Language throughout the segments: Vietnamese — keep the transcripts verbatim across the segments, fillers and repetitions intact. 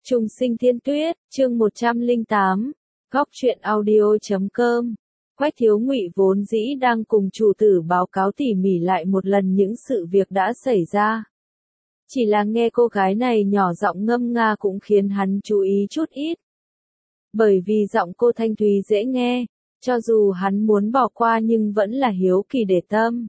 Trùng sinh thiên tuyết, chương một trăm lẻ tám, góc truyện audio chấm com. Quách Thiếu Ngụy vốn dĩ đang cùng chủ tử báo cáo tỉ mỉ lại một lần những sự việc đã xảy ra. Chỉ là nghe cô gái này nhỏ giọng ngâm nga cũng khiến hắn chú ý chút ít. Bởi vì giọng cô thanh thúy dễ nghe, cho dù hắn muốn bỏ qua nhưng vẫn là hiếu kỳ để tâm.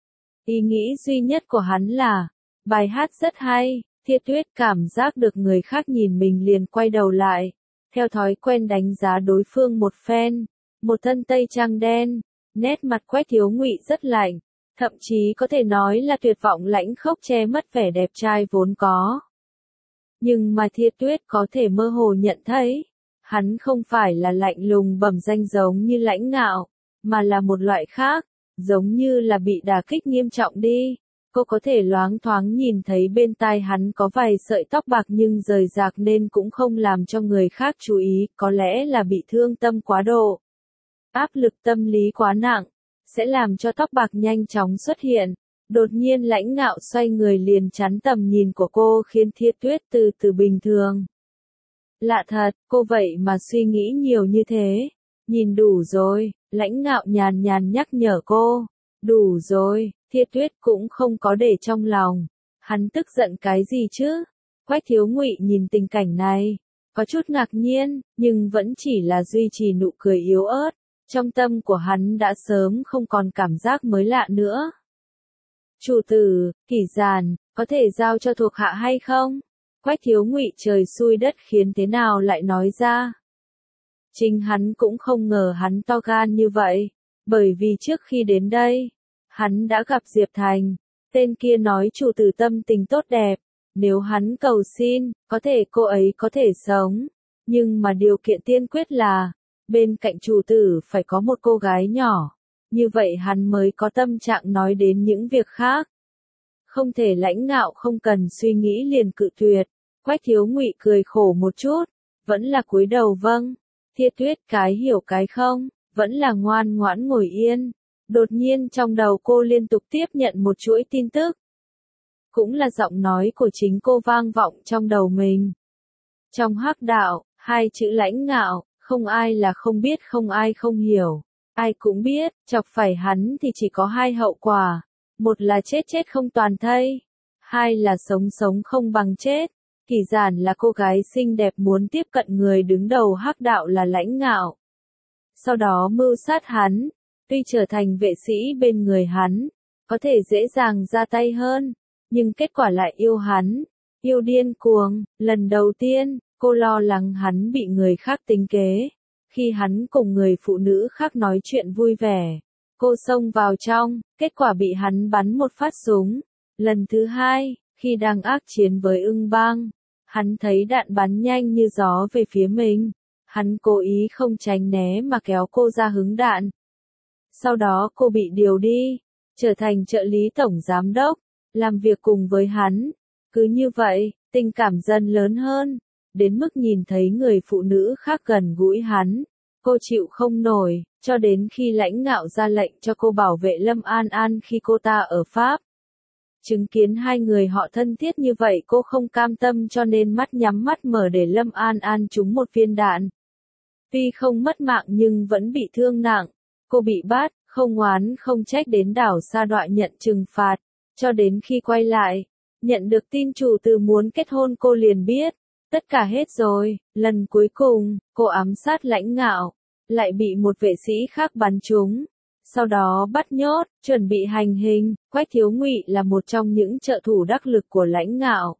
Ý nghĩ duy nhất của hắn là, bài hát rất hay. Thiết Tuyết cảm giác được người khác nhìn mình liền quay đầu lại, theo thói quen đánh giá đối phương một phen, một thân tây trang đen, nét mặt Quách Thiếu Ngụy rất lạnh, thậm chí có thể nói là tuyệt vọng lãnh khốc che mất vẻ đẹp trai vốn có. Nhưng mà Thiết Tuyết có thể mơ hồ nhận thấy, hắn không phải là lạnh lùng bẩm danh giống như Lãnh Ngạo, mà là một loại khác, giống như là bị đả kích nghiêm trọng đi. Cô có thể loáng thoáng nhìn thấy bên tai hắn có vài sợi tóc bạc nhưng rời rạc nên cũng không làm cho người khác chú ý, có lẽ là bị thương tâm quá độ. Áp lực tâm lý quá nặng, sẽ làm cho tóc bạc nhanh chóng xuất hiện. Đột nhiên Lãnh Ngạo xoay người liền chắn tầm nhìn của cô khiến Thiết Tuyết từ từ bình thường. Lạ thật, cô vậy mà suy nghĩ nhiều như thế. Nhìn đủ rồi, Lãnh Ngạo nhàn nhàn nhắc nhở cô. Đủ rồi. Thiết Tuyết cũng không có để trong lòng. Hắn tức giận cái gì chứ? Quách Thiếu Ngụy nhìn tình cảnh này, có chút ngạc nhiên, nhưng vẫn chỉ là duy trì nụ cười yếu ớt. Trong tâm của hắn đã sớm không còn cảm giác mới lạ nữa. Chủ tử, Kỷ Giản, có thể giao cho thuộc hạ hay không? Quách Thiếu Ngụy trời xui đất khiến thế nào lại nói ra. Chính hắn cũng không ngờ hắn to gan như vậy, bởi vì trước khi đến đây, hắn đã gặp Diệp Thành, tên kia nói chủ tử tâm tình tốt đẹp, nếu hắn cầu xin, có thể cô ấy có thể sống, nhưng mà điều kiện tiên quyết là, bên cạnh chủ tử phải có một cô gái nhỏ, như vậy hắn mới có tâm trạng nói đến những việc khác. Không thể Lãnh Ngạo không cần suy nghĩ liền cự tuyệt, Quách Thiếu Ngụy cười khổ một chút, vẫn là cúi đầu vâng, Thiết Tuyết cái hiểu cái không, vẫn là ngoan ngoãn ngồi yên. Đột nhiên trong đầu cô liên tục tiếp nhận một chuỗi tin tức. Cũng là giọng nói của chính cô vang vọng trong đầu mình. Trong hắc đạo, hai chữ Lãnh Ngạo, không ai là không biết không ai không hiểu. Ai cũng biết, chọc phải hắn thì chỉ có hai hậu quả. Một là chết chết không toàn thây. Hai là sống sống không bằng chết. Kỷ Giản là cô gái xinh đẹp muốn tiếp cận người đứng đầu hắc đạo là Lãnh Ngạo. Sau đó mưu sát hắn. Tuy trở thành vệ sĩ bên người hắn, có thể dễ dàng ra tay hơn, nhưng kết quả lại yêu hắn, yêu điên cuồng. Lần đầu tiên, cô lo lắng hắn bị người khác tính kế. Khi hắn cùng người phụ nữ khác nói chuyện vui vẻ, cô xông vào trong, kết quả bị hắn bắn một phát súng. Lần thứ hai, khi đang ác chiến với Ưng Bang, hắn thấy đạn bắn nhanh như gió về phía mình. Hắn cố ý không tránh né mà kéo cô ra hứng đạn. Sau đó cô bị điều đi, trở thành trợ lý tổng giám đốc, làm việc cùng với hắn. Cứ như vậy, tình cảm dần lớn hơn, đến mức nhìn thấy người phụ nữ khác gần gũi hắn. Cô chịu không nổi, cho đến khi Lãnh Ngạo ra lệnh cho cô bảo vệ Lâm An An khi cô ta ở Pháp. Chứng kiến hai người họ thân thiết như vậy cô không cam tâm cho nên mắt nhắm mắt mở để Lâm An An trúng một viên đạn. Tuy không mất mạng nhưng vẫn bị thương nặng. Cô bị bắt, không oán không trách đến đảo Sa Đoạ nhận trừng phạt, cho đến khi quay lại, nhận được tin chủ tử muốn kết hôn cô liền biết, tất cả hết rồi. Lần cuối cùng, cô ám sát Lãnh Ngạo, lại bị một vệ sĩ khác bắn trúng, sau đó bắt nhốt, chuẩn bị hành hình. Quách Thiếu Ngụy là một trong những trợ thủ đắc lực của Lãnh Ngạo.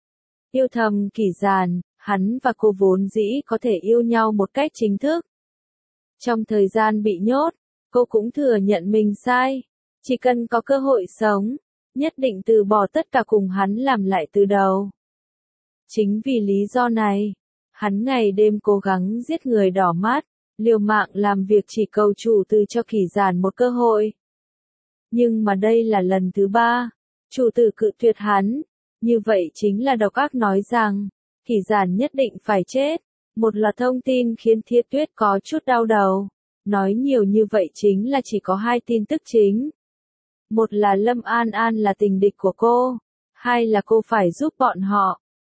Yêu thầm Kỷ Giản, hắn và cô vốn dĩ có thể yêu nhau một cách chính thức. Trong thời gian bị nhốt, cô cũng thừa nhận mình sai. Chỉ cần có cơ hội sống, nhất định từ bỏ tất cả cùng hắn làm lại từ đầu. Chính vì lý do này, hắn ngày đêm cố gắng giết người đỏ mắt, liều mạng làm việc chỉ cầu chủ tử cho Kỷ Giản một cơ hội. Nhưng mà đây là lần thứ ba, chủ tử cự tuyệt hắn. Như vậy chính là độc ác nói rằng, Kỷ Giản nhất định phải chết. Một loạt thông tin khiến Thiết Tuyết có chút đau đầu. Nói nhiều như vậy chính là chỉ có hai tin tức chính. Một là Lâm An An là tình địch của cô. Hai là cô phải giúp bọn họ.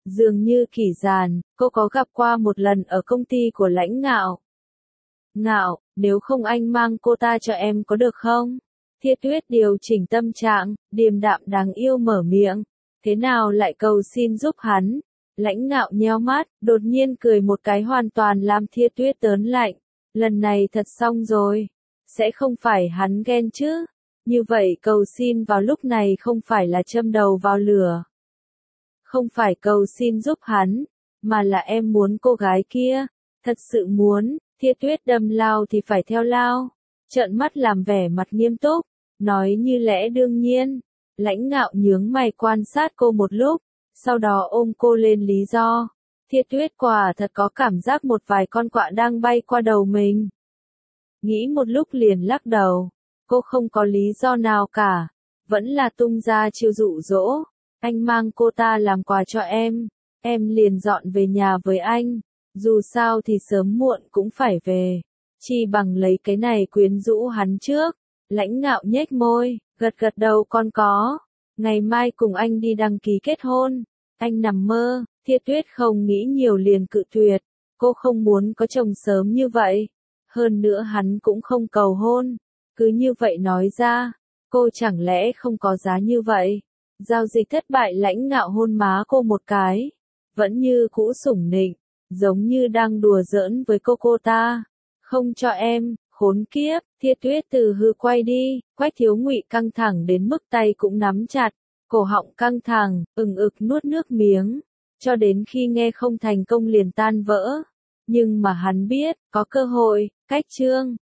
Dường như kỳ giàn, cô có gặp qua một lần ở công ty của Lãnh Ngạo. Ngạo, nếu không anh mang cô ta cho em có được không? Thiết Tuyết điều chỉnh tâm trạng, điềm đạm đáng yêu mở miệng. Thế nào lại cầu xin giúp hắn? Lãnh Ngạo nheo mắt, đột nhiên cười một cái hoàn toàn làm Thiết Tuyết tớn lạnh. Lần này thật xong rồi. Sẽ không phải hắn ghen chứ? Như vậy cầu xin vào lúc này không phải là châm đầu vào lửa. Không phải cầu xin giúp hắn, mà là em muốn cô gái kia. Thật sự muốn, Thiết Tuyết đâm lao thì phải theo lao. Trợn mắt làm vẻ mặt nghiêm túc, nói như lẽ đương nhiên. Lãnh Ngạo nhướng mày quan sát cô một lúc, sau đó ôm cô lên lý do. Thiết Tuyết quả thật có cảm giác một vài con quạ đang bay qua đầu mình. Nghĩ một lúc liền lắc đầu, cô không có lý do nào cả, vẫn là tung ra chiêu dụ dỗ. Anh mang cô ta làm quà cho em, em liền dọn về nhà với anh, dù sao thì sớm muộn cũng phải về, chi bằng lấy cái này quyến rũ hắn trước. Lãnh Ngạo nhếch môi, gật gật đầu con có, ngày mai cùng anh đi đăng ký kết hôn. Anh nằm mơ, Thiết Tuyết không nghĩ nhiều liền cự tuyệt, cô không muốn có chồng sớm như vậy, hơn nữa hắn cũng không cầu hôn, cứ như vậy nói ra, cô chẳng lẽ không có giá như vậy. Giao dịch thất bại. Lãnh Ngạo hôn má cô một cái, vẫn như cũ sủng nịnh, giống như đang đùa giỡn với cô cô ta. Không cho em, khốn kiếp. Thiết Tuyết từ hư quay đi, Quách Thiếu Ngụy căng thẳng đến mức tay cũng nắm chặt, cổ họng căng thẳng, ừng ực nuốt nước miếng, cho đến khi nghe không thành công liền tan vỡ. Nhưng mà hắn biết, có cơ hội, cách chương